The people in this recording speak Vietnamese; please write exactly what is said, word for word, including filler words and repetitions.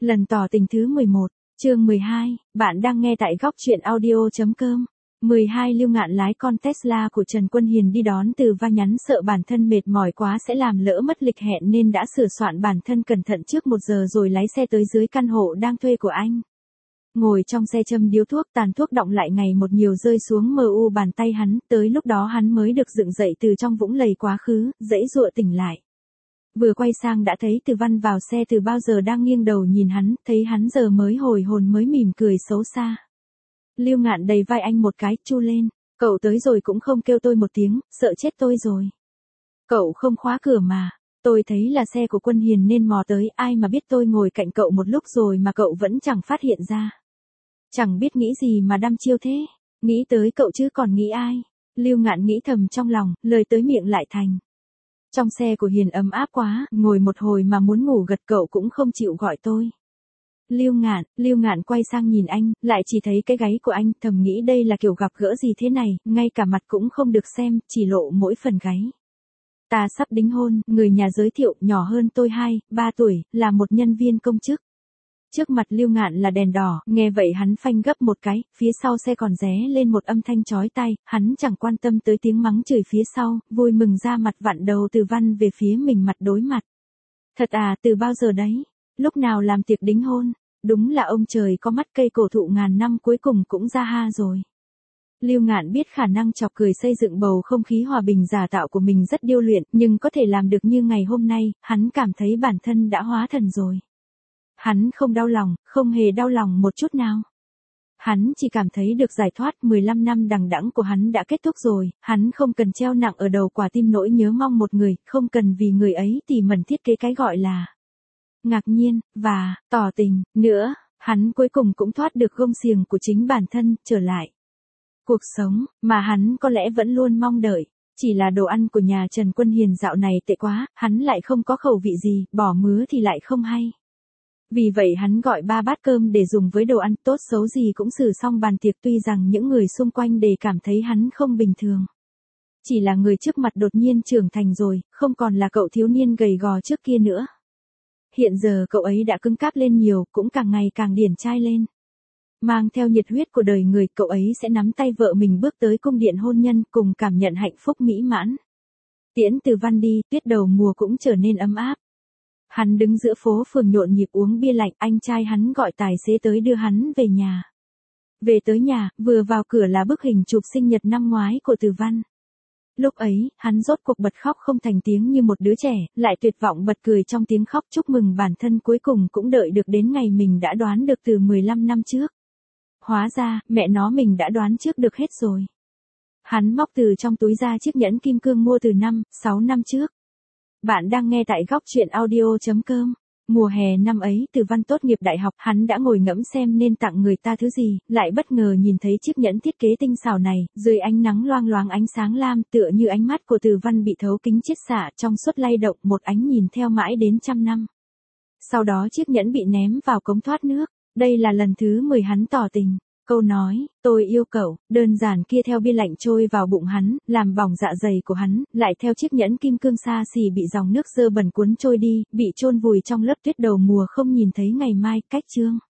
Lần tỏ tình thứ mười một, chương mười hai, bạn đang nghe tại góc truyện audio chấm com. mười hai Lưu Ngạn lái con Tesla của Trần Quân Hiền đi đón Từ Va, nhắn sợ bản thân mệt mỏi quá sẽ làm lỡ mất lịch hẹn nên đã sửa soạn bản thân cẩn thận trước một giờ rồi lái xe tới dưới căn hộ đang thuê của anh. Ngồi trong xe châm điếu thuốc, tàn thuốc đọng lại ngày một nhiều rơi xuống mờ u bàn tay hắn, tới lúc đó hắn mới được dựng dậy từ trong vũng lầy quá khứ, giãy giụa tỉnh lại. Vừa quay sang đã thấy Từ Văn vào xe từ bao giờ đang nghiêng đầu nhìn hắn, thấy hắn giờ mới hồi hồn mới mỉm cười xấu xa. Lưu Ngạn đầy vai anh một cái, chu lên, cậu tới rồi cũng không kêu tôi một tiếng, sợ chết tôi rồi. Cậu không khóa cửa mà, tôi thấy là xe của Quân Hiền nên mò tới, ai mà biết tôi ngồi cạnh cậu một lúc rồi mà cậu vẫn chẳng phát hiện ra. Chẳng biết nghĩ gì mà đăm chiêu thế, nghĩ tới cậu chứ còn nghĩ ai. Lưu Ngạn nghĩ thầm trong lòng, lời tới miệng lại thành. Trong xe của Hiền ấm áp quá, ngồi một hồi mà muốn ngủ gật cậu cũng không chịu gọi tôi. Lưu Ngạn, Lưu Ngạn quay sang nhìn anh, lại chỉ thấy cái gáy của anh, thầm nghĩ đây là kiểu gặp gỡ gì thế này, ngay cả mặt cũng không được xem, chỉ lộ mỗi phần gáy. Ta sắp đính hôn, người nhà giới thiệu, nhỏ hơn tôi hai, ba tuổi, là một nhân viên công chức. Trước mặt Lưu Ngạn là đèn đỏ, nghe vậy hắn phanh gấp một cái, phía sau xe còn ré lên một âm thanh chói tai, hắn chẳng quan tâm tới tiếng mắng chửi phía sau, vui mừng ra mặt vặn đầu Từ Văn về phía mình mặt đối mặt. Thật à, từ bao giờ đấy? Lúc nào làm tiệc đính hôn? Đúng là ông trời có mắt, cây cổ thụ ngàn năm cuối cùng cũng ra ha rồi. Lưu Ngạn biết khả năng chọc cười xây dựng bầu không khí hòa bình giả tạo của mình rất điêu luyện, nhưng có thể làm được như ngày hôm nay, hắn cảm thấy bản thân đã hóa thần rồi. Hắn không đau lòng, không hề đau lòng một chút nào. Hắn chỉ cảm thấy được giải thoát, mười lăm năm đằng đẵng của hắn đã kết thúc rồi, hắn không cần treo nặng ở đầu quả tim nỗi nhớ mong một người, không cần vì người ấy tỉ mẩn thiết kế cái gọi là ngạc nhiên, và tỏ tình, nữa, hắn cuối cùng cũng thoát được gông xiềng của chính bản thân, trở lại. Cuộc sống, mà hắn có lẽ vẫn luôn mong đợi, chỉ là đồ ăn của nhà Trần Quân Hiền dạo này tệ quá, hắn lại không có khẩu vị gì, bỏ mứa thì lại không hay. Vì vậy hắn gọi ba bát cơm để dùng với đồ ăn, tốt xấu gì cũng xử xong bàn tiệc, tuy rằng những người xung quanh đều cảm thấy hắn không bình thường. Chỉ là người trước mặt đột nhiên trưởng thành rồi, không còn là cậu thiếu niên gầy gò trước kia nữa. Hiện giờ cậu ấy đã cứng cáp lên nhiều, cũng càng ngày càng điển trai lên. Mang theo nhiệt huyết của đời người, cậu ấy sẽ nắm tay vợ mình bước tới cung điện hôn nhân, cùng cảm nhận hạnh phúc mỹ mãn. Tiễn Từ Văn đi, tuyết đầu mùa cũng trở nên ấm áp. Hắn đứng giữa phố phường nhộn nhịp uống bia lạnh, anh trai hắn gọi tài xế tới đưa hắn về nhà. Về tới nhà, vừa vào cửa là bức hình chụp sinh nhật năm ngoái của Từ Văn. Lúc ấy, hắn rốt cuộc bật khóc không thành tiếng như một đứa trẻ, lại tuyệt vọng bật cười trong tiếng khóc chúc mừng bản thân cuối cùng cũng đợi được đến ngày mình đã đoán được từ mười lăm năm trước. Hóa ra, mẹ nó mình đã đoán trước được hết rồi. Hắn móc từ trong túi ra chiếc nhẫn kim cương mua từ năm, sáu năm trước. Bạn đang nghe tại góc truyện audio chấm com. Mùa hè năm ấy, Từ Văn tốt nghiệp đại học, hắn đã ngồi ngẫm xem nên tặng người ta thứ gì, lại bất ngờ nhìn thấy chiếc nhẫn thiết kế tinh xảo này, dưới ánh nắng loang loáng ánh sáng lam, tựa như ánh mắt của Từ Văn bị thấu kính chiết xạ, trong suốt lay động, một ánh nhìn theo mãi đến trăm năm. Sau đó chiếc nhẫn bị ném vào cống thoát nước. Đây là lần thứ mười hắn tỏ tình. Câu nói, tôi yêu cậu, đơn giản kia theo bia lạnh trôi vào bụng hắn, làm bỏng dạ dày của hắn, lại theo chiếc nhẫn kim cương xa xỉ bị dòng nước dơ bẩn cuốn trôi đi, bị chôn vùi trong lớp tuyết đầu mùa không nhìn thấy ngày mai, cách chương.